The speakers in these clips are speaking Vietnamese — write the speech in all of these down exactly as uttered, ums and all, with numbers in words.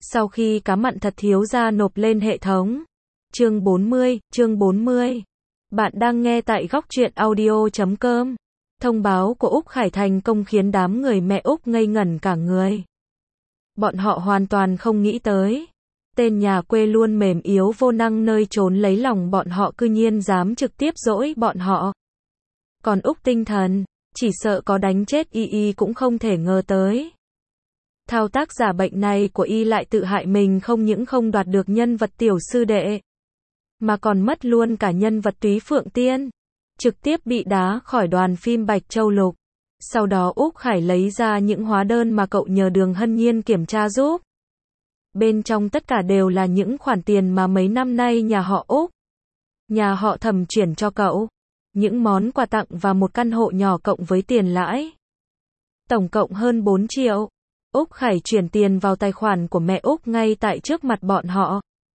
Sau khi cá mặn thật thiếu ra nộp lên hệ thống. Chương bốn mươi, chương bốn mươi. Bạn đang nghe tại góc truyện audio chấm com. Thông báo của Úc Khải thành công khiến đám người mẹ Úc ngây ngẩn cả người. Bọn họ hoàn toàn không nghĩ tới. Tên nhà quê luôn mềm yếu vô năng nơi trốn lấy lòng bọn họ cư nhiên dám trực tiếp dỗi bọn họ. Còn Úc tinh thần, chỉ sợ có đánh chết y y cũng không thể ngờ tới. Thao tác giả bệnh này của y lại tự hại mình không những không đoạt được nhân vật tiểu sư đệ, mà còn mất luôn cả nhân vật Túy Phượng Tiên. Trực tiếp bị đá khỏi đoàn phim Bạch Châu Lục. Sau đó Úc Khải lấy ra những hóa đơn mà cậu nhờ Đường Hân Nhiên kiểm tra giúp. Bên trong tất cả đều là những khoản tiền mà mấy năm nay nhà họ Úc, nhà họ Thẩm chuyển cho cậu. Những món quà tặng và một căn hộ nhỏ cộng với tiền lãi. Tổng cộng hơn bốn triệu. Úc Khải chuyển tiền vào tài khoản của mẹ Úc ngay tại trước mặt bọn họ.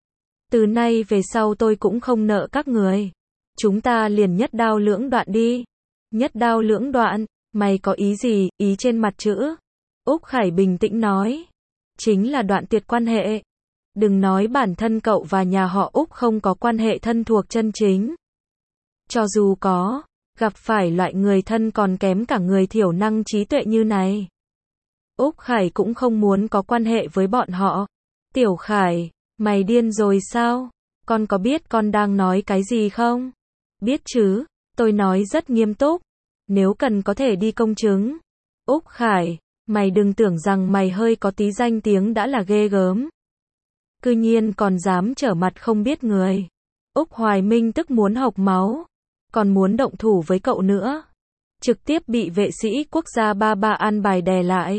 Từ nay về sau tôi cũng không nợ các người. Chúng ta liền nhất đao lưỡng đoạn đi. Nhất đao lưỡng đoạn, mày có ý gì, ý trên mặt chữ. Úc Khải bình tĩnh nói. Chính là đoạn tuyệt quan hệ. Đừng nói bản thân cậu và nhà họ Úc không có quan hệ thân thuộc chân chính. Cho dù có, gặp phải loại người thân còn kém cả người thiểu năng trí tuệ như này. Úc Khải cũng không muốn có quan hệ với bọn họ. Tiểu Khải, mày điên rồi sao? Con có biết con đang nói cái gì không? Biết chứ, tôi nói rất nghiêm túc. Nếu cần có thể đi công chứng. Úc Khải, mày đừng tưởng rằng mày hơi có tí danh tiếng đã là ghê gớm. Cư nhiên còn dám trở mặt không biết người. Úc Hoài Minh tức muốn hộc máu. Còn muốn động thủ với cậu nữa. Trực tiếp bị vệ sĩ quốc gia ba ba an bài đè lại.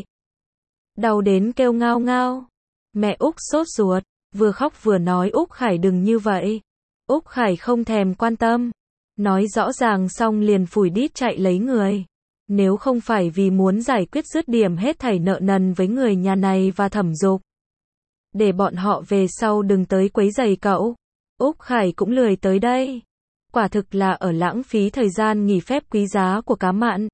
Đau đến kêu ngao ngao. Mẹ Úc sốt ruột, vừa khóc vừa nói Úc Khải đừng như vậy. Úc Khải không thèm quan tâm. Nói rõ ràng xong liền phủi đít chạy lấy người. Nếu không phải vì muốn giải quyết dứt điểm hết thảy nợ nần với người nhà này và Thẩm Dục, để bọn họ về sau đừng tới quấy rầy cậu, Úc Khải cũng lười tới đây. Quả thực là ở lãng phí thời gian nghỉ phép quý giá của cá mặn.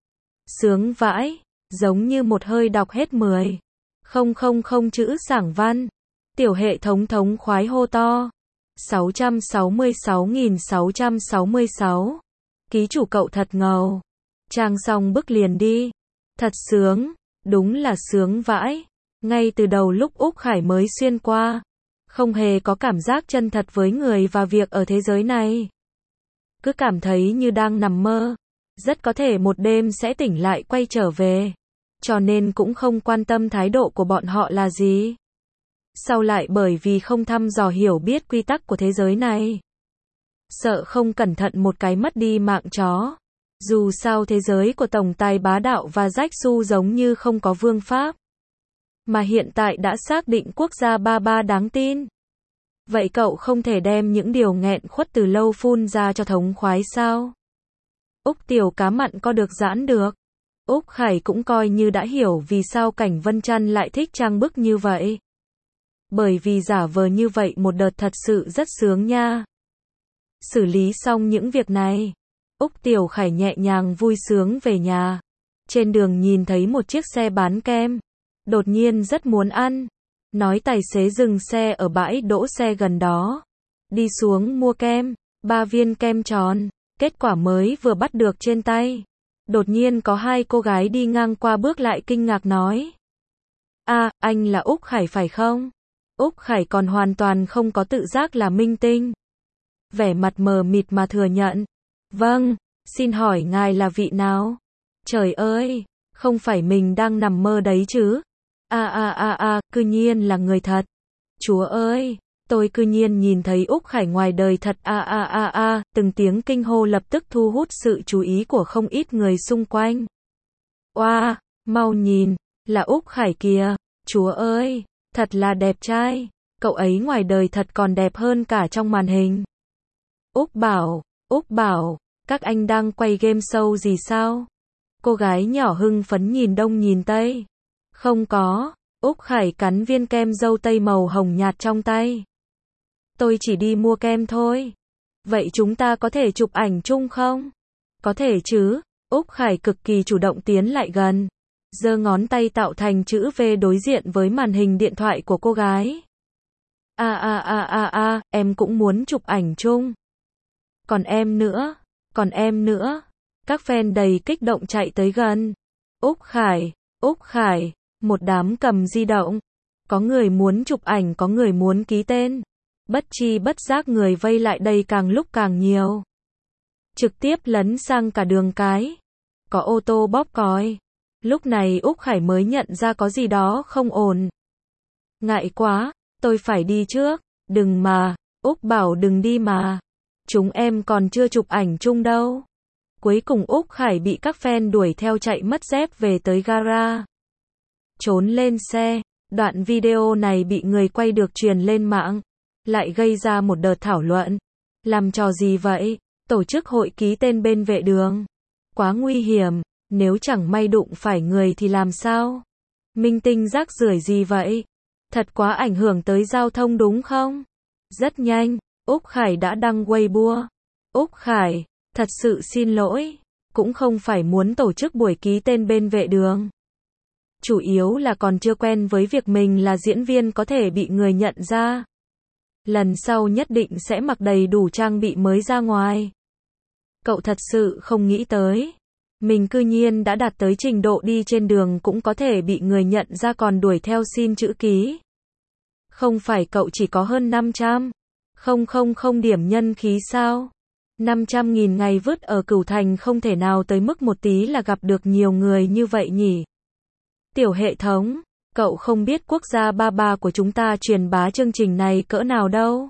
Sướng vãi, giống như một hơi đọc hết mười. Không không không chữ sảng văn. Tiểu hệ thống thống khoái hô to. sáu trăm sáu mươi sáu nghìn sáu trăm sáu mươi sáu. Ký chủ cậu thật ngầu. Trang xong bức liền đi. Thật sướng, đúng là sướng vãi. Ngay từ đầu lúc Úc Khải mới xuyên qua, không hề có cảm giác chân thật với người và việc ở thế giới này. Cứ cảm thấy như đang nằm mơ. Rất có thể một đêm sẽ tỉnh lại quay trở về. Cho nên cũng không quan tâm thái độ của bọn họ là gì. Sau lại bởi vì không thăm dò hiểu biết quy tắc của thế giới này. Sợ không cẩn thận một cái mất đi mạng chó. Dù sao thế giới của tổng tài bá đạo và rách su giống như không có vương pháp. Mà hiện tại đã xác định quốc gia ba ba đáng tin. Vậy cậu không thể đem những điều nghẹn khuất từ lâu phun ra cho thống khoái sao? Úc tiểu cá mặn có được giãn được. Úc Khải cũng coi như đã hiểu vì sao Cảnh Vân Trăn lại thích trang bức như vậy. Bởi vì giả vờ như vậy một đợt thật sự rất sướng nha. Xử lý xong những việc này, Úc Tiểu Khải nhẹ nhàng vui sướng về nhà. Trên đường nhìn thấy một chiếc xe bán kem. Đột nhiên rất muốn ăn. Nói tài xế dừng xe ở bãi đỗ xe gần đó. Đi xuống mua kem, ba viên kem tròn. Kết quả mới vừa bắt được trên tay. Đột nhiên có hai cô gái đi ngang qua bước lại kinh ngạc nói. À, anh là Úc Khải phải không? Úc Khải còn hoàn toàn không có tự giác là minh tinh. Vẻ mặt mờ mịt mà thừa nhận. Vâng, xin hỏi ngài là vị nào? Trời ơi, không phải mình đang nằm mơ đấy chứ? A a a a, cư nhiên là người thật. Chúa ơi, tôi cư nhiên nhìn thấy Úc Khải ngoài đời thật a a a a, từng tiếng kinh hô lập tức thu hút sự chú ý của không ít người xung quanh. Oa, mau nhìn, là Úc Khải kìa, chúa ơi, thật là đẹp trai, cậu ấy ngoài đời thật còn đẹp hơn cả trong màn hình. Úc bảo, Úc bảo, các anh đang quay game show gì sao? Cô gái nhỏ hưng phấn nhìn đông nhìn tây. Không có, Úc Khải cắn viên kem dâu tây màu hồng nhạt trong tay. Tôi chỉ đi mua kem thôi. Vậy chúng ta có thể chụp ảnh chung không? Có thể chứ, Úc Khải cực kỳ chủ động tiến lại gần. giơ ngón tay tạo thành chữ V đối diện với màn hình điện thoại của cô gái. A a a a a, em cũng muốn chụp ảnh chung. Còn em nữa, còn em nữa. Các fan đầy kích động chạy tới gần. Úc Khải, Úc Khải, một đám cầm di động. Có người muốn chụp ảnh, có người muốn ký tên. Bất chi bất giác người vây lại đây càng lúc càng nhiều. Trực tiếp lấn sang cả đường cái. Có ô tô bóp còi. Lúc này Úc Khải mới nhận ra có gì đó không ổn. Ngại quá, tôi phải đi trước. Đừng mà, Úc bảo đừng đi mà. Chúng em còn chưa chụp ảnh chung đâu. Cuối cùng Úc Khải bị các fan đuổi theo chạy mất dép về tới gara. Trốn lên xe. Đoạn video này bị người quay được truyền lên mạng. Lại gây ra một đợt thảo luận. Làm trò gì vậy? Tổ chức hội ký tên bên vệ đường. Quá nguy hiểm. Nếu chẳng may đụng phải người thì làm sao? Minh tinh rác rưởi gì vậy? Thật quá ảnh hưởng tới giao thông đúng không? Rất nhanh, Úc Khải đã đăng Weibo. Úc Khải, thật sự xin lỗi. Cũng không phải muốn tổ chức buổi ký tên bên vệ đường. Chủ yếu là còn chưa quen với việc mình là diễn viên có thể bị người nhận ra. Lần sau nhất định sẽ mặc đầy đủ trang bị mới ra ngoài. Cậu thật sự không nghĩ tới. Mình cư nhiên đã đạt tới trình độ đi trên đường cũng có thể bị người nhận ra còn đuổi theo xin chữ ký. Không phải cậu chỉ có hơn năm trăm. Không không không điểm nhân khí sao? năm trăm nghìn ngày vứt ở Cửu Thành không thể nào tới mức một tí là gặp được nhiều người như vậy nhỉ? Tiểu hệ thống, cậu không biết quốc gia ba ba của chúng ta truyền bá chương trình này cỡ nào đâu.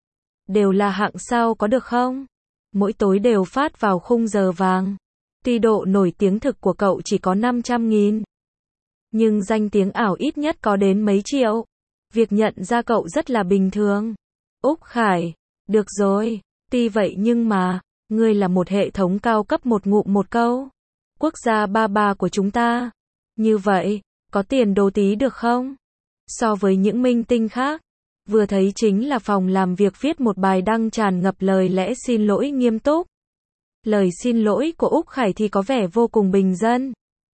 Đều là hạng sao có được không? Mỗi tối đều phát vào khung giờ vàng. Tuy độ nổi tiếng thực của cậu chỉ có năm trăm nghìn. Nhưng danh tiếng ảo ít nhất có đến mấy triệu. Việc nhận ra cậu rất là bình thường. Úc Khải, được rồi. Tuy vậy nhưng mà, ngươi là một hệ thống cao cấp một ngụm một câu. Quốc gia ba ba của chúng ta. Như vậy, có tiền đồ tí được không? So với những minh tinh khác, vừa thấy chính là phòng làm việc viết một bài đăng tràn ngập lời lẽ xin lỗi nghiêm túc. Lời xin lỗi của Úc Khải thì có vẻ vô cùng bình dân.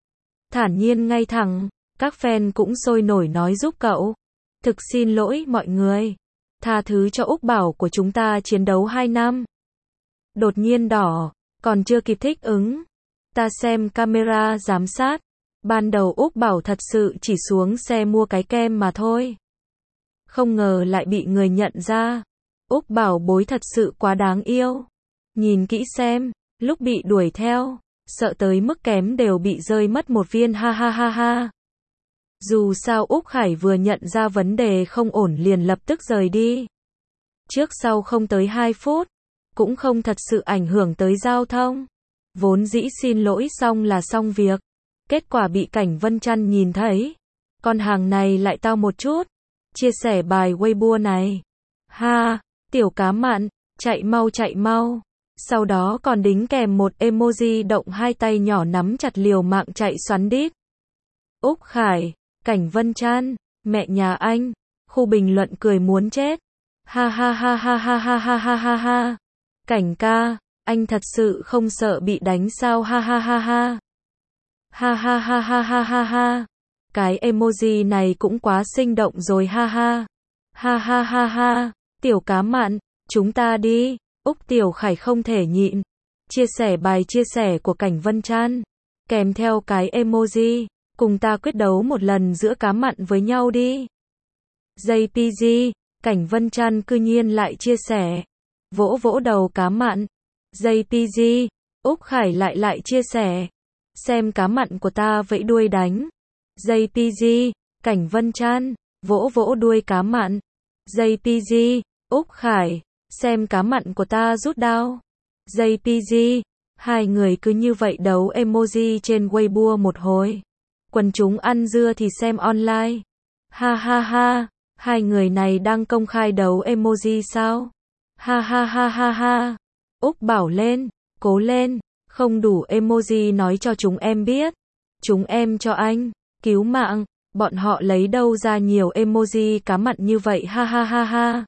Thản nhiên ngay thẳng, các fan cũng sôi nổi nói giúp cậu. Thực xin lỗi mọi người. Tha thứ cho Úc Bảo của chúng ta chiến đấu hai năm. Đột nhiên đỏ, còn chưa kịp thích ứng. Ta xem camera giám sát. Ban đầu Úc Bảo thật sự chỉ xuống xe mua cái kem mà thôi. Không ngờ lại bị người nhận ra. Úc Bảo bối thật sự quá đáng yêu. Nhìn kỹ xem, lúc bị đuổi theo, sợ tới mức kém đều bị rơi mất một viên ha ha ha ha. Dù sao Úc Khải vừa nhận ra vấn đề không ổn liền lập tức rời đi. Trước sau không tới hai phút, cũng không thật sự ảnh hưởng tới giao thông. Vốn dĩ xin lỗi xong là xong việc. Kết quả bị Cảnh Vân Trăn nhìn thấy. Con hàng này lại tao một chút. Chia sẻ bài Weibo này. Ha, tiểu cá mặn, chạy mau chạy mau. Sau đó còn đính kèm một emoji động hai tay nhỏ nắm chặt liều mạng chạy xoắn đít. Úc Khải, Cảnh Vân Trăn, mẹ nhà anh. Khu bình luận cười muốn chết. Ha ha ha ha ha ha ha ha ha ha. Cảnh ca, anh thật sự không sợ bị đánh sao ha ha ha ha. Ha ha ha ha ha ha ha. Cái emoji này cũng quá sinh động rồi ha ha. Ha ha ha ha. Tiểu cá mặn, chúng ta đi. Úc Tiểu Khải không thể nhịn. Chia sẻ bài chia sẻ của Cảnh Vân Trăn. Kèm theo cái emoji. Cùng ta quyết đấu một lần giữa cá mặn với nhau đi. gi pê giê. Cảnh Vân Trăn cư nhiên lại chia sẻ. Vỗ vỗ đầu cá mặn. gi pê giê. Úc Khải lại lại chia sẻ. Xem cá mặn của ta vẫy đuôi đánh. gi pê giê. Cảnh Vân Trăn. Vỗ vỗ đuôi cá mặn. gi pê giê. Úc Khải. Xem cá mặn của ta rút đao. gi pê giê. Hai người cứ như vậy đấu emoji trên Weibo một hồi. Quần chúng ăn dưa thì xem online. Ha ha ha. Hai người này đang công khai đấu emoji sao? Ha ha ha ha ha. Úc bảo lên. Cố lên. Không đủ emoji nói cho chúng em biết. Chúng em cho anh. Cứu mạng. Bọn họ lấy đâu ra nhiều emoji cá mặn như vậy ha ha ha ha.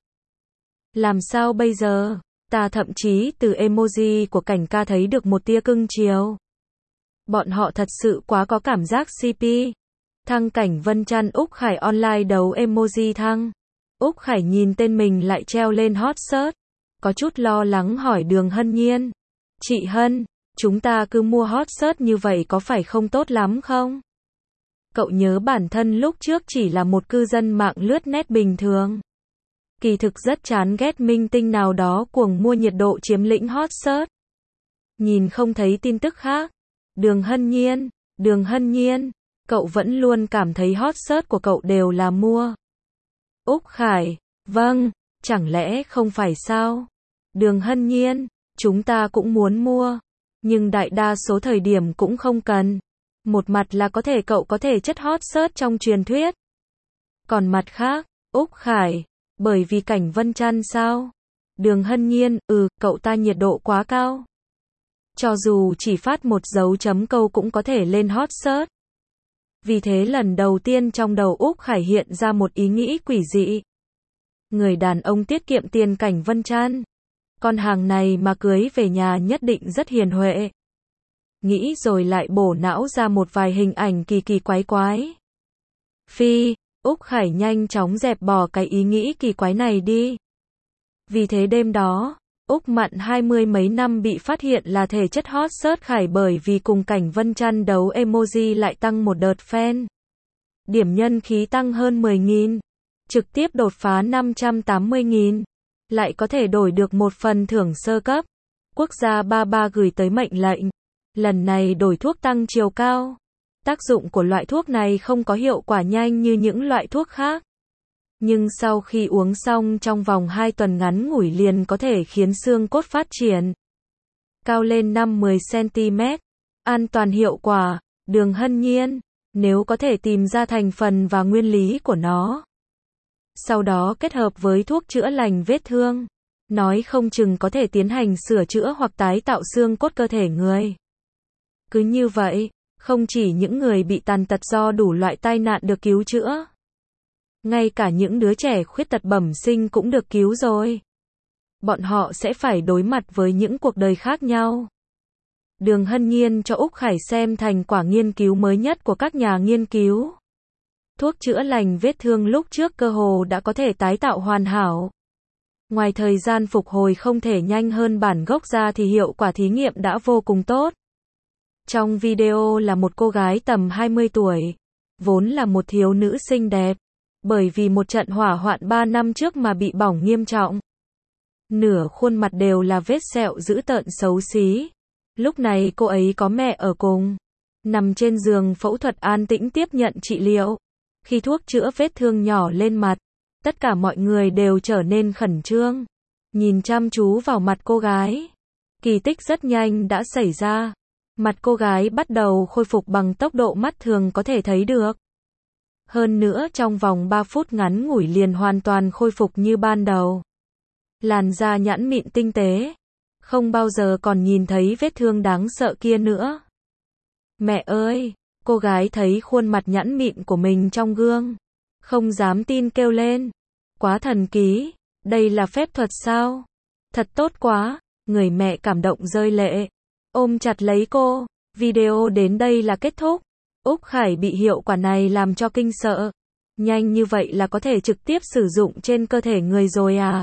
Làm sao bây giờ? Ta thậm chí từ emoji của Cảnh ca thấy được một tia cưng chiều. Bọn họ thật sự quá có cảm giác xê pê. Thăng Cảnh Vân Trăn Úc Khải online đấu emoji thăng. Úc Khải nhìn tên mình lại treo lên hot search. Có chút lo lắng hỏi Đường Hân Nhiên. Chị Hân, chúng ta cứ mua hot search như vậy có phải không tốt lắm không? Cậu nhớ bản thân lúc trước chỉ là một cư dân mạng lướt net bình thường. Kỳ thực rất chán ghét minh tinh nào đó cuồng mua nhiệt độ chiếm lĩnh hot search. Nhìn không thấy tin tức khác. Đường Hân Nhiên, Đường Hân Nhiên, cậu vẫn luôn cảm thấy hot search của cậu đều là mua. Úc Khải, vâng, chẳng lẽ không phải sao? Đường Hân Nhiên, chúng ta cũng muốn mua, nhưng đại đa số thời điểm cũng không cần. Một mặt là có thể cậu có thể chất hot search trong truyền thuyết. Còn mặt khác, Úc Khải, bởi vì Cảnh Vân Trăn sao? Đường Hân Nhiên, ừ, cậu ta nhiệt độ quá cao. Cho dù chỉ phát một dấu chấm câu cũng có thể lên hot search. Vì thế lần đầu tiên trong đầu Úc Khải hiện ra một ý nghĩ quỷ dị. Người đàn ông tiết kiệm tiền Cảnh Vân Trăn. Con hàng này mà cưới về nhà nhất định rất hiền huệ. Nghĩ rồi lại bổ não ra một vài hình ảnh kỳ kỳ quái quái. Phi, Úc Khải nhanh chóng dẹp bỏ cái ý nghĩ kỳ quái này đi. Vì thế đêm đó, Úc Mặn hai mươi mấy năm bị phát hiện là thể chất hot search Khải bởi vì cùng Cảnh Vân Trăn đấu emoji lại tăng một đợt fan. Điểm nhân khí tăng hơn mười nghìn, trực tiếp đột phá năm trăm tám mươi nghìn, lại có thể đổi được một phần thưởng sơ cấp. Quốc gia ba ba gửi tới mệnh lệnh, lần này đổi thuốc tăng chiều cao. Tác dụng của loại thuốc này không có hiệu quả nhanh như những loại thuốc khác. Nhưng sau khi uống xong trong vòng hai tuần ngắn ngủi liền có thể khiến xương cốt phát triển cao lên năm đến mười xăng ti mét. An toàn hiệu quả, Đường Hân Nhiên, nếu có thể tìm ra thành phần và nguyên lý của nó. Sau đó kết hợp với thuốc chữa lành vết thương. Nói không chừng có thể tiến hành sửa chữa hoặc tái tạo xương cốt cơ thể người. Cứ như vậy, không chỉ những người bị tàn tật do đủ loại tai nạn được cứu chữa. Ngay cả những đứa trẻ khuyết tật bẩm sinh cũng được cứu rồi. Bọn họ sẽ phải đối mặt với những cuộc đời khác nhau. Đường Hân Nhiên cho Úc Khải xem thành quả nghiên cứu mới nhất của các nhà nghiên cứu. Thuốc chữa lành vết thương lúc trước cơ hồ đã có thể tái tạo hoàn hảo. Ngoài thời gian phục hồi không thể nhanh hơn bản gốc ra thì hiệu quả thí nghiệm đã vô cùng tốt. Trong video là một cô gái tầm hai mươi tuổi, vốn là một thiếu nữ xinh đẹp. Bởi vì một trận hỏa hoạn ba năm trước mà bị bỏng nghiêm trọng. Nửa khuôn mặt đều là vết sẹo dữ tợn xấu xí. Lúc này cô ấy có mẹ ở cùng. Nằm trên giường phẫu thuật an tĩnh tiếp nhận trị liệu. Khi thuốc chữa vết thương nhỏ lên mặt, tất cả mọi người đều trở nên khẩn trương. Nhìn chăm chú vào mặt cô gái. Kỳ tích rất nhanh đã xảy ra. Mặt cô gái bắt đầu khôi phục bằng tốc độ mắt thường có thể thấy được. Hơn nữa trong vòng ba phút ngắn ngủi liền hoàn toàn khôi phục như ban đầu. Làn da nhẵn mịn tinh tế. Không bao giờ còn nhìn thấy vết thương đáng sợ kia nữa. Mẹ ơi! Cô gái thấy khuôn mặt nhẵn mịn của mình trong gương. Không dám tin kêu lên. Quá thần kỳ! Đây là phép thuật sao? Thật tốt quá! Người mẹ cảm động rơi lệ. Ôm chặt lấy cô. Video đến đây là kết thúc. Úc Khải bị hiệu quả này làm cho kinh sợ. Nhanh như vậy là có thể trực tiếp sử dụng trên cơ thể người rồi à?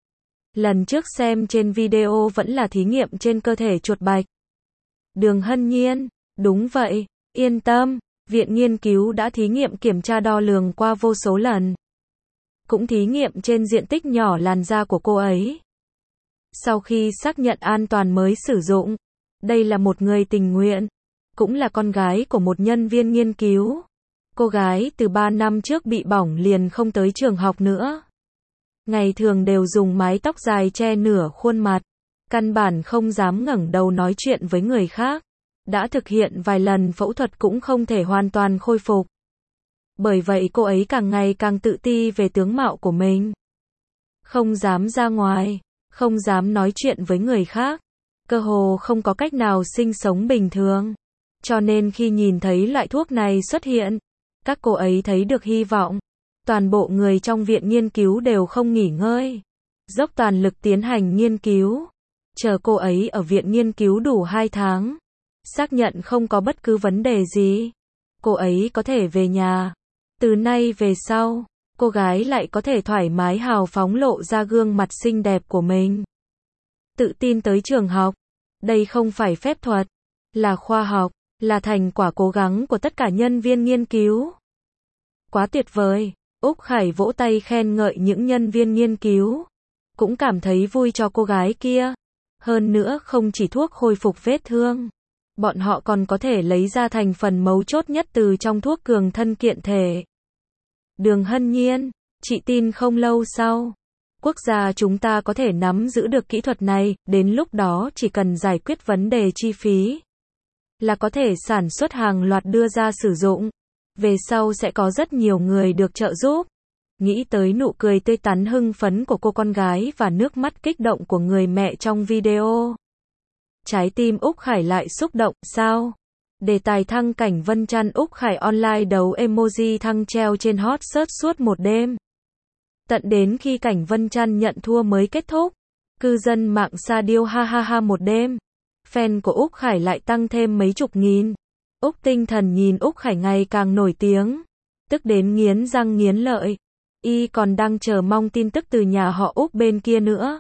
Lần trước xem trên video vẫn là thí nghiệm trên cơ thể chuột bạch. Đường Hân Nhiên, đúng vậy, yên tâm, viện nghiên cứu đã thí nghiệm kiểm tra đo lường qua vô số lần. Cũng thí nghiệm trên diện tích nhỏ làn da của cô ấy. Sau khi xác nhận an toàn mới sử dụng. Đây là một người tình nguyện. Cũng là con gái của một nhân viên nghiên cứu. Cô gái từ ba năm trước bị bỏng liền không tới trường học nữa. Ngày thường đều dùng mái tóc dài che nửa khuôn mặt. Căn bản không dám ngẩng đầu nói chuyện với người khác. Đã thực hiện vài lần phẫu thuật cũng không thể hoàn toàn khôi phục. Bởi vậy cô ấy càng ngày càng tự ti về tướng mạo của mình. Không dám ra ngoài, không dám nói chuyện với người khác. Cơ hồ không có cách nào sinh sống bình thường. Cho nên khi nhìn thấy loại thuốc này xuất hiện, các cô ấy thấy được hy vọng. Toàn bộ người trong viện nghiên cứu đều không nghỉ ngơi. Dốc toàn lực tiến hành nghiên cứu. Chờ cô ấy ở viện nghiên cứu đủ hai tháng. Xác nhận không có bất cứ vấn đề gì, cô ấy có thể về nhà. Từ nay về sau, cô gái lại có thể thoải mái hào phóng lộ ra gương mặt xinh đẹp của mình. Tự tin tới trường học. Đây không phải phép thuật, là khoa học, là thành quả cố gắng của tất cả nhân viên nghiên cứu. Quá tuyệt vời. Úc Khải vỗ tay khen ngợi những nhân viên nghiên cứu. Cũng cảm thấy vui cho cô gái kia. Hơn nữa không chỉ thuốc hồi phục vết thương. Bọn họ còn có thể lấy ra thành phần mấu chốt nhất từ trong thuốc cường thân kiện thể. Đường Hân Nhiên, chị tin không lâu sau, quốc gia chúng ta có thể nắm giữ được kỹ thuật này, đến lúc đó chỉ cần giải quyết vấn đề chi phí, là có thể sản xuất hàng loạt đưa ra sử dụng. Về sau sẽ có rất nhiều người được trợ giúp. Nghĩ tới nụ cười tươi tắn hưng phấn của cô con gái và nước mắt kích động của người mẹ trong video. Trái tim Úc Khải lại xúc động, sao? Đề tài thăng cảnh Vân Chăn Úc Khải online đấu emoji thăng treo trên hot search suốt một đêm. Tận đến khi cảnh Vân Chăn nhận thua mới kết thúc. Cư dân mạng sa điêu ha ha ha một đêm. Fan của Úc Khải lại tăng thêm mấy chục nghìn. Úc Tinh Thần nhìn Úc Khải ngày càng nổi tiếng. Tức đến nghiến răng nghiến lợi. Y còn đang chờ mong tin tức từ nhà họ Úc bên kia nữa.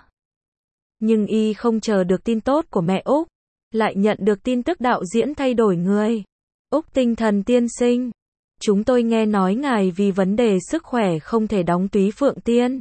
Nhưng Y không chờ được tin tốt của mẹ Úc. Lại nhận được tin tức đạo diễn thay đổi người. Úc Tinh Thần tiên sinh. Chúng tôi nghe nói ngài vì vấn đề sức khỏe không thể đóng Túy Phượng Tiên.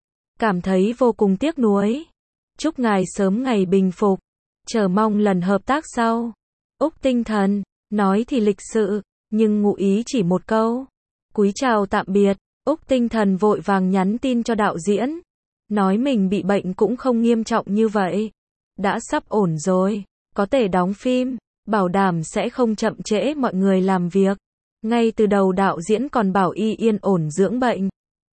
Cảm thấy vô cùng tiếc nuối. Chúc ngài sớm ngày bình phục. Chờ mong lần hợp tác sau. Úc Tinh Thần. Nói thì lịch sự, nhưng ngụ ý chỉ một câu. Cúi chào tạm biệt. Úc Tinh Thần vội vàng nhắn tin cho đạo diễn. Nói mình bị bệnh cũng không nghiêm trọng như vậy. Đã sắp ổn rồi. Có thể đóng phim. Bảo đảm sẽ không chậm trễ mọi người làm việc. Ngay từ đầu đạo diễn còn bảo Y yên ổn dưỡng bệnh.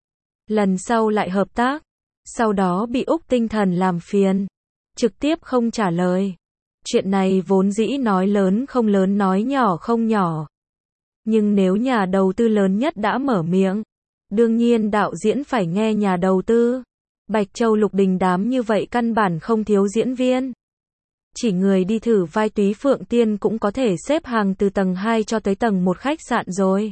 Lần sau lại hợp tác. Sau đó bị Úc Tinh Thần làm phiền. Trực tiếp không trả lời. Chuyện này vốn dĩ nói lớn không lớn nói nhỏ không nhỏ. Nhưng nếu nhà đầu tư lớn nhất đã mở miệng, đương nhiên đạo diễn phải nghe nhà đầu tư. Bạch Châu Lục Đình đám như vậy căn bản không thiếu diễn viên. Chỉ người đi thử vai Túy Phượng Tiên cũng có thể xếp hàng từ tầng hai cho tới tầng một khách sạn rồi.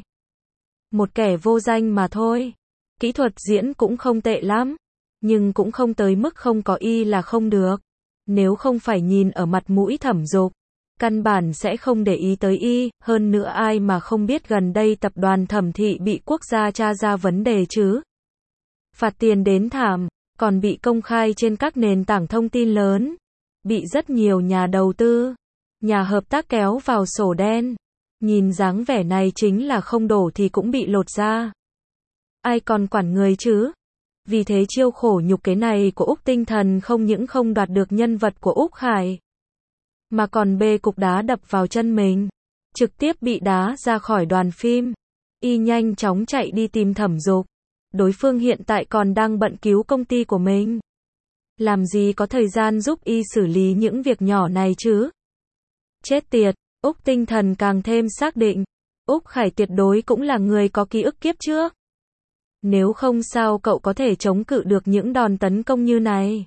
Một kẻ vô danh mà thôi. Kỹ thuật diễn cũng không tệ lắm. Nhưng cũng không tới mức không có Y là không được. Nếu không phải nhìn ở mặt mũi Thẩm Dục, căn bản sẽ không để ý tới Y. Hơn nữa ai mà không biết gần đây tập đoàn Thẩm Thị bị quốc gia tra ra vấn đề chứ. Phạt tiền đến thảm, còn bị công khai trên các nền tảng thông tin lớn. Bị rất nhiều nhà đầu tư, nhà hợp tác kéo vào sổ đen. Nhìn dáng vẻ này chính là không đổ thì cũng bị lột ra. Ai còn quản người chứ? Vì thế chiêu khổ nhục kế này của Úc Tinh Thần không những không đoạt được nhân vật của Úc Khải, mà còn bê cục đá đập vào chân mình. Trực tiếp bị đá ra khỏi đoàn phim. Y nhanh chóng chạy đi tìm Thẩm Dục. Đối phương hiện tại còn đang bận cứu công ty của mình. Làm gì có thời gian giúp Y xử lý những việc nhỏ này chứ? Chết tiệt, Úc Tinh Thần càng thêm xác định. Úc Khải tuyệt đối cũng là người có ký ức kiếp trước. Nếu không sao cậu có thể chống cự được những đòn tấn công như này?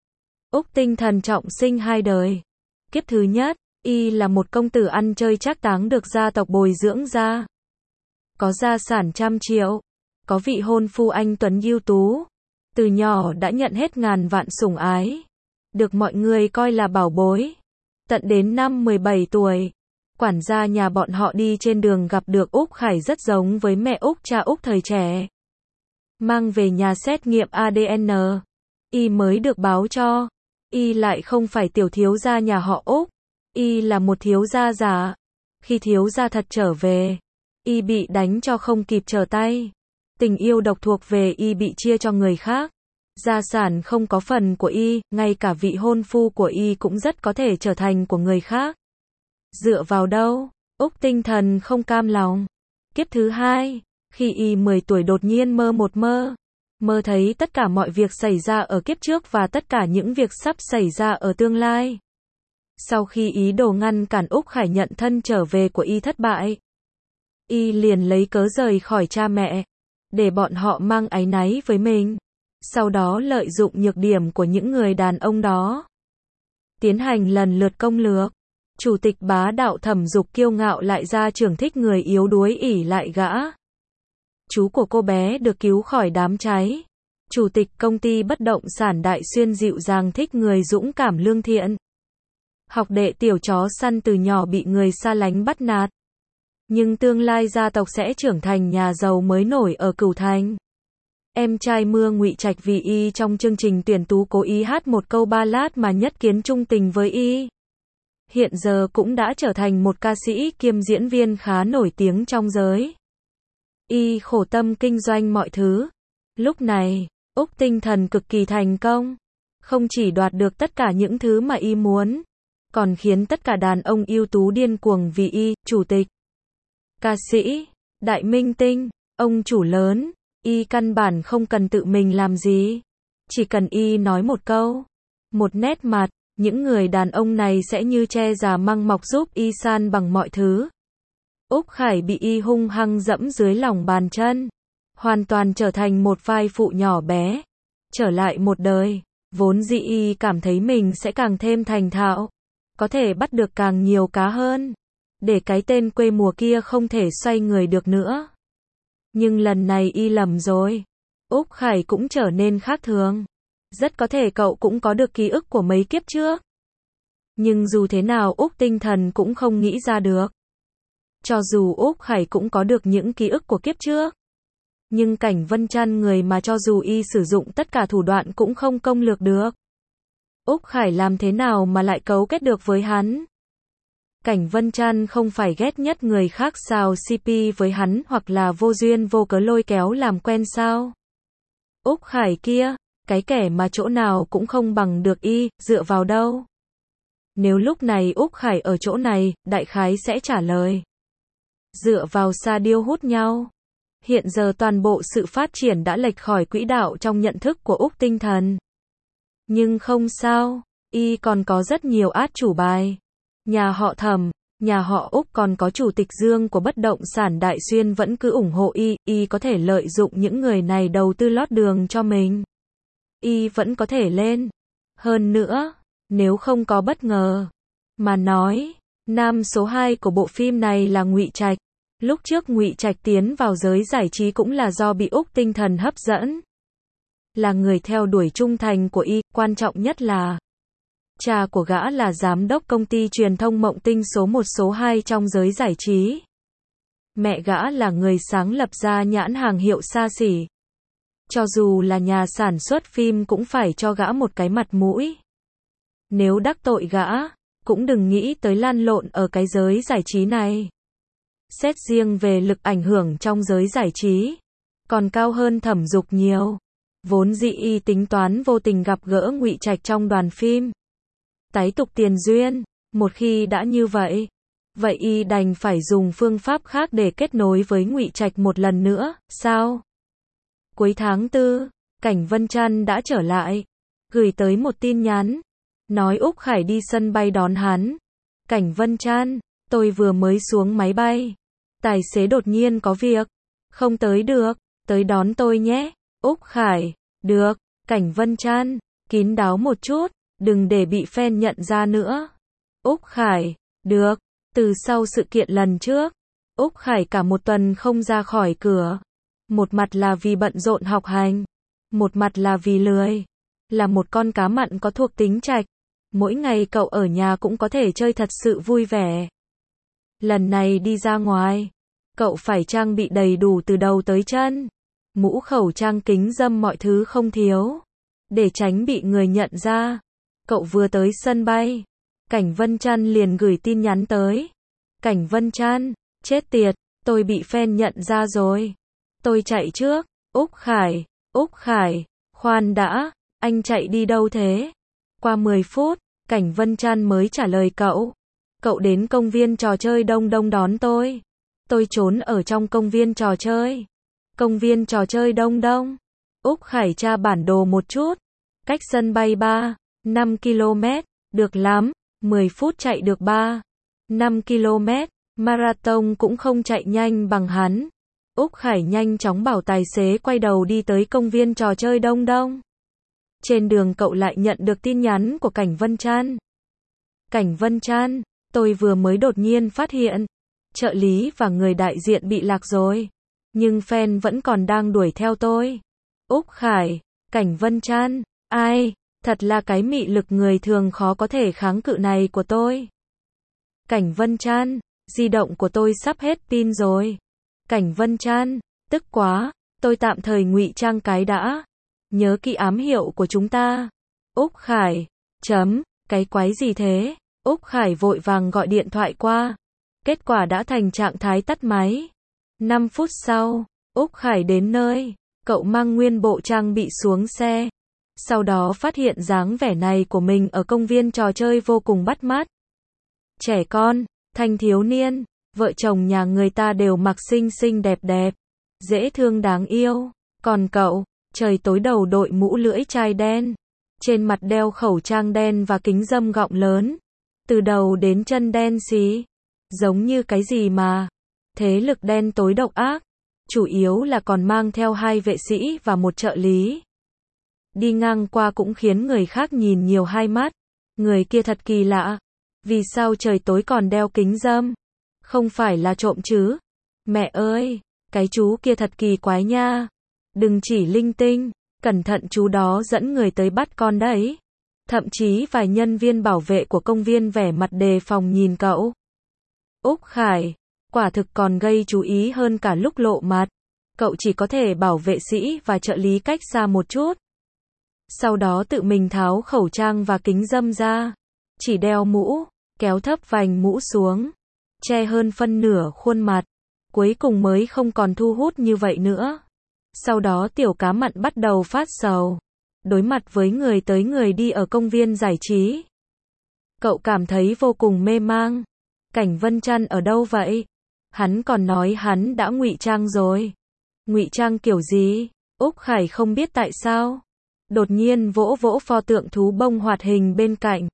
Úc Tinh Thần trọng sinh hai đời. Kiếp thứ nhất, Y là một công tử ăn chơi trác táng được gia tộc bồi dưỡng ra. Có gia sản trăm triệu. Có vị hôn phu anh tuấn ưu tú. Từ nhỏ đã nhận hết ngàn vạn sủng ái. Được mọi người coi là bảo bối. Tận đến năm mười bảy tuổi, quản gia nhà bọn họ đi trên đường gặp được Úc Khải rất giống với mẹ Úc cha Úc thời trẻ. Mang về nhà xét nghiệm a đê en. Y mới được báo cho. Y lại không phải tiểu thiếu gia nhà họ Úc. Y là một thiếu gia giả. Khi thiếu gia thật trở về, Y bị đánh cho không kịp trở tay. Tình yêu độc thuộc về Y bị chia cho người khác. Gia sản không có phần của Y, ngay cả vị hôn phu của Y cũng rất có thể trở thành của người khác. Dựa vào đâu? Úc Tinh Thần không cam lòng. Kiếp thứ hai, khi Y mười tuổi đột nhiên mơ một mơ. Mơ thấy tất cả mọi việc xảy ra ở kiếp trước và tất cả những việc sắp xảy ra ở tương lai. Sau khi ý đồ ngăn cản Úc Khải nhận thân trở về của Y thất bại, Y liền lấy cớ rời khỏi cha mẹ, để bọn họ mang áy náy với mình. Sau đó lợi dụng nhược điểm của những người đàn ông đó, tiến hành lần lượt công lược. Chủ tịch bá đạo Thẩm Dục kiêu ngạo lại ra trưởng thích người yếu đuối ỷ lại gã. Chú của cô bé được cứu khỏi đám cháy. Chủ tịch công ty bất động sản Đại Xuyên dịu dàng thích người dũng cảm lương thiện. Học đệ tiểu chó săn từ nhỏ bị người xa lánh bắt nạt. Nhưng tương lai gia tộc sẽ trưởng thành nhà giàu mới nổi ở Cửu Thành. Em trai Mưa Ngụy Trạch vì y trong chương trình tuyển tú cố ý hát một câu ballad mà Nhất Kiến trung tình với y. Hiện giờ cũng đã trở thành một ca sĩ kiêm diễn viên khá nổi tiếng trong giới. Y khổ tâm kinh doanh mọi thứ. Lúc này, Úc tinh thần cực kỳ thành công. Không chỉ đoạt được tất cả những thứ mà y muốn, còn khiến tất cả đàn ông ưu tú điên cuồng vì y, chủ tịch, ca sĩ, đại minh tinh, ông chủ lớn. Y căn bản không cần tự mình làm gì. Chỉ cần y nói một câu, một nét mặt, những người đàn ông này sẽ như tre già măng mọc giúp y san bằng mọi thứ. Úc Khải bị y hung hăng dẫm dưới lòng bàn chân. Hoàn toàn trở thành một vai phụ nhỏ bé. Trở lại một đời, vốn dĩ y cảm thấy mình sẽ càng thêm thành thạo. Có thể bắt được càng nhiều cá hơn. Để cái tên quê mùa kia không thể xoay người được nữa. Nhưng lần này y lầm rồi. Úc Khải cũng trở nên khác thường. Rất có thể cậu cũng có được ký ức của mấy kiếp trước. Nhưng dù thế nào Úc tinh thần cũng không nghĩ ra được. Cho dù Úc Khải cũng có được những ký ức của kiếp trước. Nhưng Cảnh Vân Trăn người mà cho dù y sử dụng tất cả thủ đoạn cũng không công lược được. Úc Khải làm thế nào mà lại cấu kết được với hắn? Cảnh Vân Trăn không phải ghét nhất người khác xào xê pê với hắn hoặc là vô duyên vô cớ lôi kéo làm quen sao? Úc Khải kia, cái kẻ mà chỗ nào cũng không bằng được y, dựa vào đâu? Nếu lúc này Úc Khải ở chỗ này, đại khái sẽ trả lời. Dựa vào sa điêu hút nhau. Hiện giờ toàn bộ sự phát triển đã lệch khỏi quỹ đạo trong nhận thức của Úc tinh thần. Nhưng không sao, y còn có rất nhiều át chủ bài. Nhà họ Thẩm, nhà họ Úc còn có chủ tịch Dương của bất động sản Đại Xuyên vẫn cứ ủng hộ y, y có thể lợi dụng những người này đầu tư lót đường cho mình. Y vẫn có thể lên. Hơn nữa, nếu không có bất ngờ mà nói, nam số hai của bộ phim này là Ngụy Trạch. Lúc trước Ngụy Trạch tiến vào giới giải trí cũng là do bị Úc tinh thần hấp dẫn. Là người theo đuổi trung thành của y, quan trọng nhất là cha của gã là giám đốc công ty truyền thông Mộng Tinh số một số hai trong giới giải trí. Mẹ gã là người sáng lập ra nhãn hàng hiệu xa xỉ. Cho dù là nhà sản xuất phim cũng phải cho gã một cái mặt mũi. Nếu đắc tội gã, cũng đừng nghĩ tới lan lộn ở cái giới giải trí này. Xét riêng về lực ảnh hưởng trong giới giải trí, còn cao hơn Thẩm Dục nhiều. Vốn dĩ y tính toán vô tình gặp gỡ Ngụy Trạch trong đoàn phim. Tái tục tiền duyên, một khi đã như vậy, vậy y đành phải dùng phương pháp khác để kết nối với Ngụy Trạch một lần nữa, sao? Cuối tháng tư, Cảnh Vân Trăn đã trở lại, gửi tới một tin nhắn, nói Úc Khải đi sân bay đón hắn. Cảnh Vân Trăn, tôi vừa mới xuống máy bay. Tài xế đột nhiên có việc, không tới được, tới đón tôi nhé. Úc Khải, được. Cảnh Vân Trăn, kín đáo một chút, đừng để bị fan nhận ra nữa. Úc Khải, được. Từ sau sự kiện lần trước, Úc Khải cả một tuần không ra khỏi cửa. Một mặt là vì bận rộn học hành, một mặt là vì lười. Là một con cá mặn có thuộc tính Trạch, mỗi ngày cậu ở nhà cũng có thể chơi thật sự vui vẻ. Lần này đi ra ngoài, cậu phải trang bị đầy đủ từ đầu tới chân. Mũ khẩu trang kính râm mọi thứ không thiếu. Để tránh bị người nhận ra. Cậu vừa tới sân bay, Cảnh Vân Trăn liền gửi tin nhắn tới. Cảnh Vân Trăn, chết tiệt, tôi bị fan nhận ra rồi. Tôi chạy trước. Úc Khải, Úc Khải, khoan đã, anh chạy đi đâu thế? Qua mười phút, Cảnh Vân Trăn mới trả lời cậu. Cậu đến công viên trò chơi Đông Đông đón tôi. Tôi trốn ở trong công viên trò chơi. Công viên trò chơi Đông Đông. Úc Khải tra bản đồ một chút. Cách sân bay ba, năm ki lô mét, được lắm, mười phút chạy được ba, năm ki lô mét, marathon cũng không chạy nhanh bằng hắn. Úc Khải nhanh chóng bảo tài xế quay đầu đi tới công viên trò chơi Đông Đông. Trên đường cậu lại nhận được tin nhắn của Cảnh Vân Trăn. Cảnh Vân Trăn, Tôi vừa mới đột nhiên phát hiện, trợ lý và người đại diện bị lạc rồi. Nhưng fan vẫn còn đang đuổi theo tôi. Úc Khải, Cảnh Vân Trăn, ai, thật là cái mị lực người thường khó có thể kháng cự này của tôi. Cảnh Vân Trăn, di động của tôi sắp hết pin rồi. Cảnh Vân Trăn, tức quá, tôi tạm thời ngụy trang cái đã. Nhớ kỹ ám hiệu của chúng ta. Úc Khải, chấm, cái quái gì thế? Úc Khải vội vàng gọi điện thoại qua. Kết quả đã thành trạng thái tắt máy. năm phút sau, Úc Khải đến nơi. Cậu mang nguyên bộ trang bị xuống xe. Sau đó phát hiện dáng vẻ này của mình ở công viên trò chơi vô cùng bắt mắt. Trẻ con, thanh thiếu niên, vợ chồng nhà người ta đều mặc xinh xinh đẹp đẹp, dễ thương đáng yêu. Còn cậu, trời tối đầu đội mũ lưỡi chai đen, trên mặt đeo khẩu trang đen và kính râm gọng lớn, từ đầu đến chân đen xí, giống như cái gì mà thế lực đen tối độc ác, chủ yếu là còn mang theo hai vệ sĩ và một trợ lý. Đi ngang qua cũng khiến người khác nhìn nhiều hai mắt. Người kia thật kỳ lạ. Vì sao trời tối còn đeo kính râm? Không phải là trộm chứ? Mẹ ơi, cái chú kia thật kỳ quái nha. Đừng chỉ linh tinh, cẩn thận chú đó dẫn người tới bắt con đấy. Thậm chí vài nhân viên bảo vệ của công viên vẻ mặt đề phòng nhìn cậu. Úc Khải, quả thực còn gây chú ý hơn cả lúc lộ mặt. Cậu chỉ có thể bảo vệ sĩ và trợ lý cách xa một chút. Sau đó tự mình tháo khẩu trang và kính râm ra. Chỉ đeo mũ, kéo thấp vành mũ xuống, che hơn phân nửa khuôn mặt. Cuối cùng mới không còn thu hút như vậy nữa. Sau đó tiểu cá mặn bắt đầu phát sầu. Đối mặt với người tới người đi ở công viên giải trí. Cậu cảm thấy vô cùng mê mang. Cảnh Vân Trăn ở đâu vậy? Hắn còn nói hắn đã ngụy trang rồi. Ngụy trang kiểu gì? Úc Khải không biết tại sao. Đột nhiên vỗ vỗ pho tượng thú bông hoạt hình bên cạnh.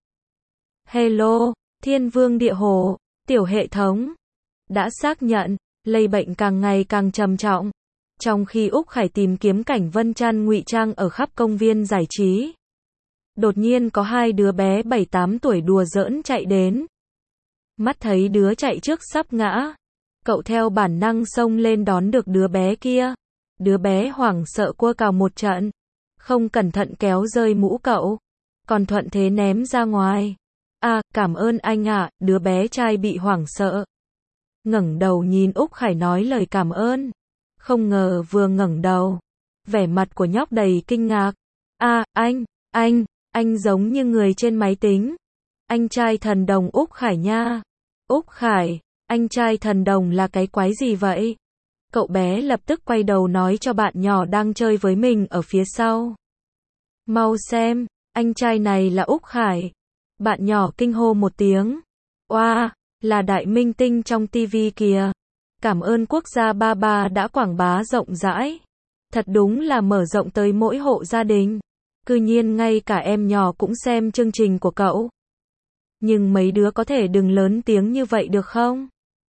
Hello, Thiên Vương Địa Hồ, tiểu hệ thống. Đã xác nhận, lây bệnh càng ngày càng trầm trọng. Trong khi Úc Khải tìm kiếm Cảnh Vân Trăn ngụy trang ở khắp công viên giải trí. Đột nhiên có hai đứa bé bảy tám tuổi đùa giỡn chạy đến. Mắt thấy đứa chạy trước sắp ngã. Cậu theo bản năng xông lên đón được đứa bé kia. Đứa bé hoảng sợ cua cào một trận. Không cẩn thận kéo rơi mũ cậu. Còn thuận thế ném ra ngoài. À, cảm ơn anh ạ, đứa bé trai bị hoảng sợ. Ngẩng đầu nhìn Úc Khải nói lời cảm ơn. Không ngờ vừa ngẩng đầu. Vẻ mặt của nhóc đầy kinh ngạc. À, anh, anh, anh giống như người trên máy tính. Anh trai thần đồng Úc Khải nha. Úc Khải, anh trai thần đồng là cái quái gì vậy? Cậu bé lập tức quay đầu nói cho bạn nhỏ đang chơi với mình ở phía sau. Mau xem, anh trai này là Úc Khải. Bạn nhỏ kinh hô một tiếng. Oa, là đại minh tinh trong tivi kìa. Cảm ơn quốc gia ba ba đã quảng bá rộng rãi. Thật đúng là mở rộng tới mỗi hộ gia đình. Cư nhiên ngay cả em nhỏ cũng xem chương trình của cậu. Nhưng mấy đứa có thể đừng lớn tiếng như vậy được không?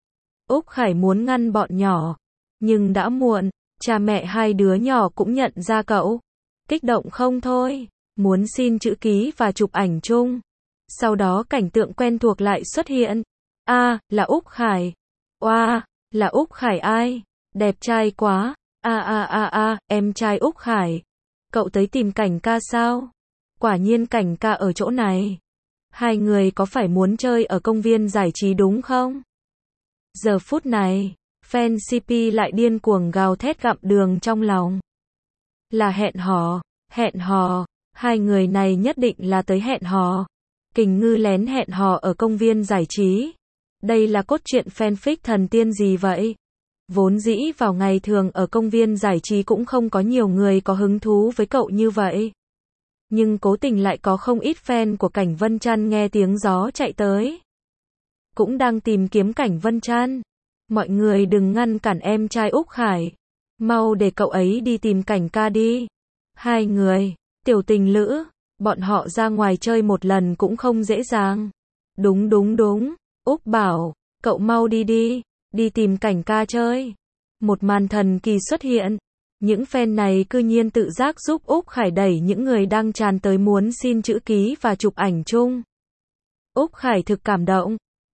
Úc Khải muốn ngăn bọn nhỏ. Nhưng đã muộn, cha mẹ hai đứa nhỏ cũng nhận ra cậu. Kích động không thôi, muốn xin chữ ký và chụp ảnh chung. Sau đó cảnh tượng quen thuộc lại xuất hiện. À, là Úc Khải. Oa, là Úc Khải ai? Đẹp trai quá. À à à à, em trai Úc Khải. Cậu tới tìm Cảnh ca sao? Quả nhiên Cảnh ca ở chỗ này. Hai người có phải muốn chơi ở công viên giải trí đúng không? Giờ phút này, fan xê pê lại điên cuồng gào thét gặm đường trong lòng. Là hẹn hò, hẹn hò, hai người này nhất định là tới hẹn hò. Kình Ngư lén hẹn hò ở công viên giải trí. Đây là cốt truyện fanfic thần tiên gì vậy? Vốn dĩ vào ngày thường ở công viên giải trí cũng không có nhiều người có hứng thú với cậu như vậy. Nhưng cố tình lại có không ít fan của Cảnh Vân Trăn nghe tiếng gió chạy tới. Cũng đang tìm kiếm Cảnh Vân Trăn. Mọi người đừng ngăn cản em trai Úc Khải. Mau để cậu ấy đi tìm Cảnh ca đi. Hai người, tiểu tình lữ, bọn họ ra ngoài chơi một lần cũng không dễ dàng. Đúng đúng đúng, Úc bảo, cậu mau đi đi, đi tìm Cảnh ca chơi. Một màn thần kỳ xuất hiện. Những fan này cư nhiên tự giác giúp Úc Khải đẩy những người đang tràn tới muốn xin chữ ký và chụp ảnh chung. Úc Khải thực cảm động.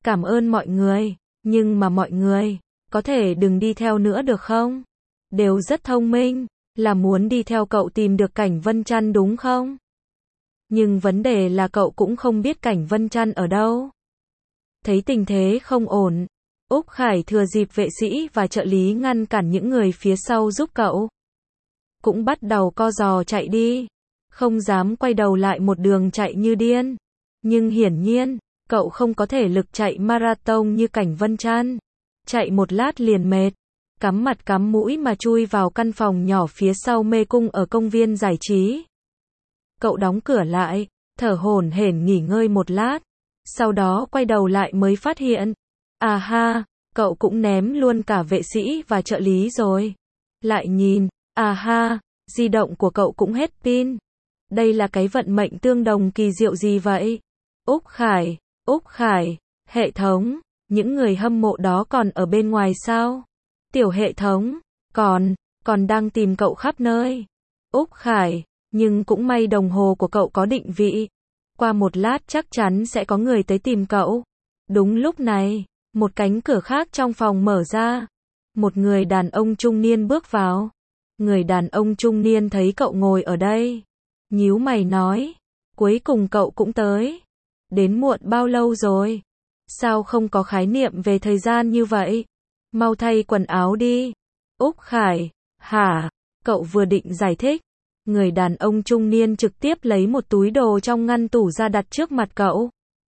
Cảm ơn mọi người, nhưng mà mọi người, có thể đừng đi theo nữa được không? Đều rất thông minh, là muốn đi theo cậu tìm được Cảnh Vân Trăn đúng không? Nhưng vấn đề là cậu cũng không biết Cảnh Vân Trăn ở đâu. Thấy tình thế không ổn, Úc Khải thừa dịp vệ sĩ và trợ lý ngăn cản những người phía sau giúp cậu. Cũng bắt đầu co giò chạy đi, không dám quay đầu lại một đường chạy như điên. Nhưng hiển nhiên, cậu không có thể lực chạy marathon như Cảnh Vân Trăn. Chạy một lát liền mệt, cắm mặt cắm mũi mà chui vào căn phòng nhỏ phía sau mê cung ở công viên giải trí. Cậu đóng cửa lại, thở hổn hển nghỉ ngơi một lát, sau đó quay đầu lại mới phát hiện, à ha, cậu cũng ném luôn cả vệ sĩ và trợ lý rồi. Lại nhìn, à ha, di động của cậu cũng hết pin. Đây là cái vận mệnh tương đồng kỳ diệu gì vậy? Úc Khải, Úc Khải, hệ thống, những người hâm mộ đó còn ở bên ngoài sao? Tiểu hệ thống, còn, còn đang tìm cậu khắp nơi. Úc Khải, nhưng cũng may đồng hồ của cậu có định vị. Qua một lát chắc chắn sẽ có người tới tìm cậu. Đúng lúc này, một cánh cửa khác trong phòng mở ra. Một người đàn ông trung niên bước vào. Người đàn ông trung niên thấy cậu ngồi ở đây, nhíu mày nói, cuối cùng cậu cũng tới. Đến muộn bao lâu rồi? Sao không có khái niệm về thời gian như vậy? Mau thay quần áo đi. Úc Khải, hả? Cậu vừa định giải thích. Người đàn ông trung niên trực tiếp lấy một túi đồ trong ngăn tủ ra đặt trước mặt cậu.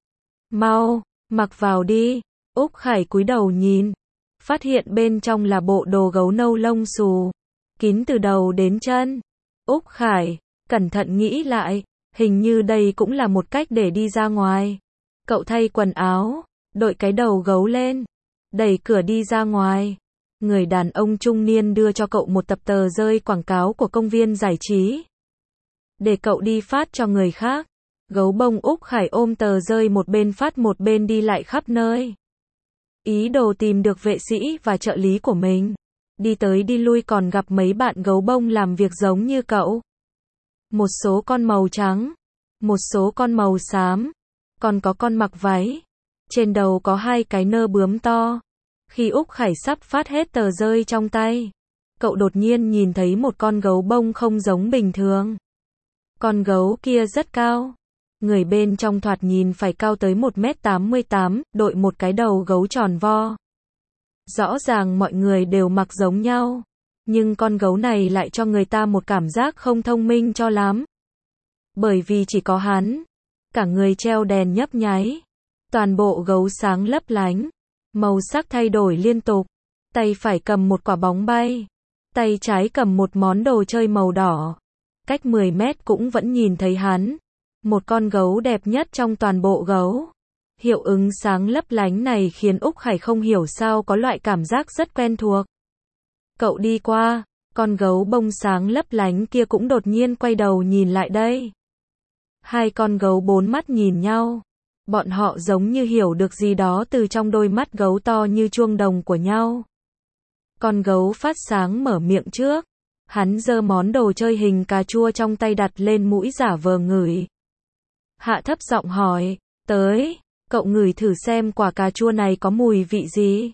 Mau, mặc vào đi. Úc Khải cúi đầu nhìn, phát hiện bên trong là bộ đồ gấu nâu lông xù, kín từ đầu đến chân. Úc Khải, cẩn thận nghĩ lại, hình như đây cũng là một cách để đi ra ngoài. Cậu thay quần áo, đội cái đầu gấu lên, đẩy cửa đi ra ngoài. Người đàn ông trung niên đưa cho cậu một tập tờ rơi quảng cáo của công viên giải trí. Để cậu đi phát cho người khác. Gấu bông Úc Khải ôm tờ rơi một bên phát một bên đi lại khắp nơi. Ý đồ tìm được vệ sĩ và trợ lý của mình. Đi tới đi lui còn gặp mấy bạn gấu bông làm việc giống như cậu. Một số con màu trắng, một số con màu xám, còn có con mặc váy. Trên đầu có hai cái nơ bướm to. Khi Úc Khải sắp phát hết tờ rơi trong tay, cậu đột nhiên nhìn thấy một con gấu bông không giống bình thường. Con gấu kia rất cao. Người bên trong thoạt nhìn phải cao tới một mét tám mươi tám, đội một cái đầu gấu tròn vo. Rõ ràng mọi người đều mặc giống nhau, nhưng con gấu này lại cho người ta một cảm giác không thông minh cho lắm. Bởi vì chỉ có hắn, cả người treo đèn nhấp nháy, toàn bộ gấu sáng lấp lánh, màu sắc thay đổi liên tục, tay phải cầm một quả bóng bay, tay trái cầm một món đồ chơi màu đỏ. Cách mười mét cũng vẫn nhìn thấy hắn, một con gấu đẹp nhất trong toàn bộ gấu. Hiệu ứng sáng lấp lánh này khiến Úc Khải không hiểu sao có loại cảm giác rất quen thuộc. Cậu đi qua, con gấu bông sáng lấp lánh kia cũng đột nhiên quay đầu nhìn lại đây. Hai con gấu bốn mắt nhìn nhau. Bọn họ giống như hiểu được gì đó từ trong đôi mắt gấu to như chuông đồng của nhau. Con gấu phát sáng mở miệng trước. Hắn giơ món đồ chơi hình cà chua trong tay đặt lên mũi giả vờ ngửi. Hạ thấp giọng hỏi, tới, cậu ngửi thử xem quả cà chua này có mùi vị gì?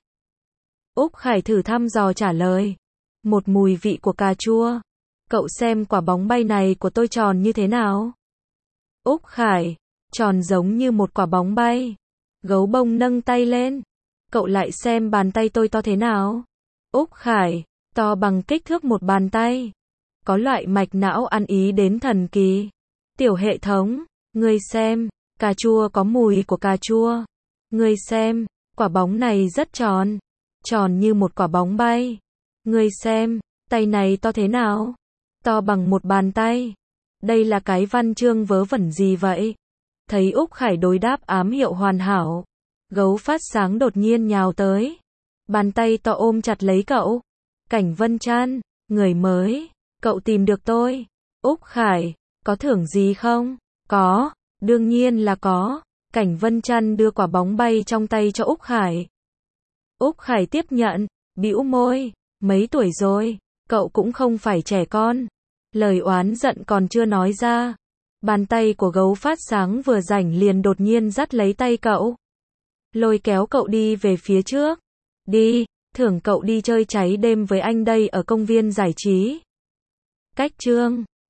Úc Khải thử thăm dò trả lời, một mùi vị của cà chua. Cậu xem quả bóng bay này của tôi tròn như thế nào? Úc Khải, tròn giống như một quả bóng bay. Gấu bông nâng tay lên. Cậu lại xem bàn tay tôi to thế nào? Úc Khải, to bằng kích thước một bàn tay. Có loại mạch não ăn ý đến thần kỳ. Tiểu hệ thống, ngươi xem, cà chua có mùi của cà chua. Ngươi xem, quả bóng này rất tròn, tròn như một quả bóng bay. Ngươi xem, tay này to thế nào? To bằng một bàn tay. Đây là cái văn chương vớ vẩn gì vậy? Thấy Úc Khải đối đáp ám hiệu hoàn hảo, gấu phát sáng đột nhiên nhào tới. Bàn tay to ôm chặt lấy cậu. Cảnh Vân Trăn, người mới, cậu tìm được tôi. Úc Khải, có thưởng gì không? Có, đương nhiên là có. Cảnh Vân Trăn đưa quả bóng bay trong tay cho Úc Khải. Úc Khải tiếp nhận, bĩu môi, mấy tuổi rồi, cậu cũng không phải trẻ con. Lời oán giận còn chưa nói ra. Bàn tay của gấu phát sáng vừa rảnh liền đột nhiên dắt lấy tay cậu. Lôi kéo cậu đi về phía trước. Đi, thưởng cậu đi chơi cháy đêm với anh đây ở công viên giải trí. Cách chương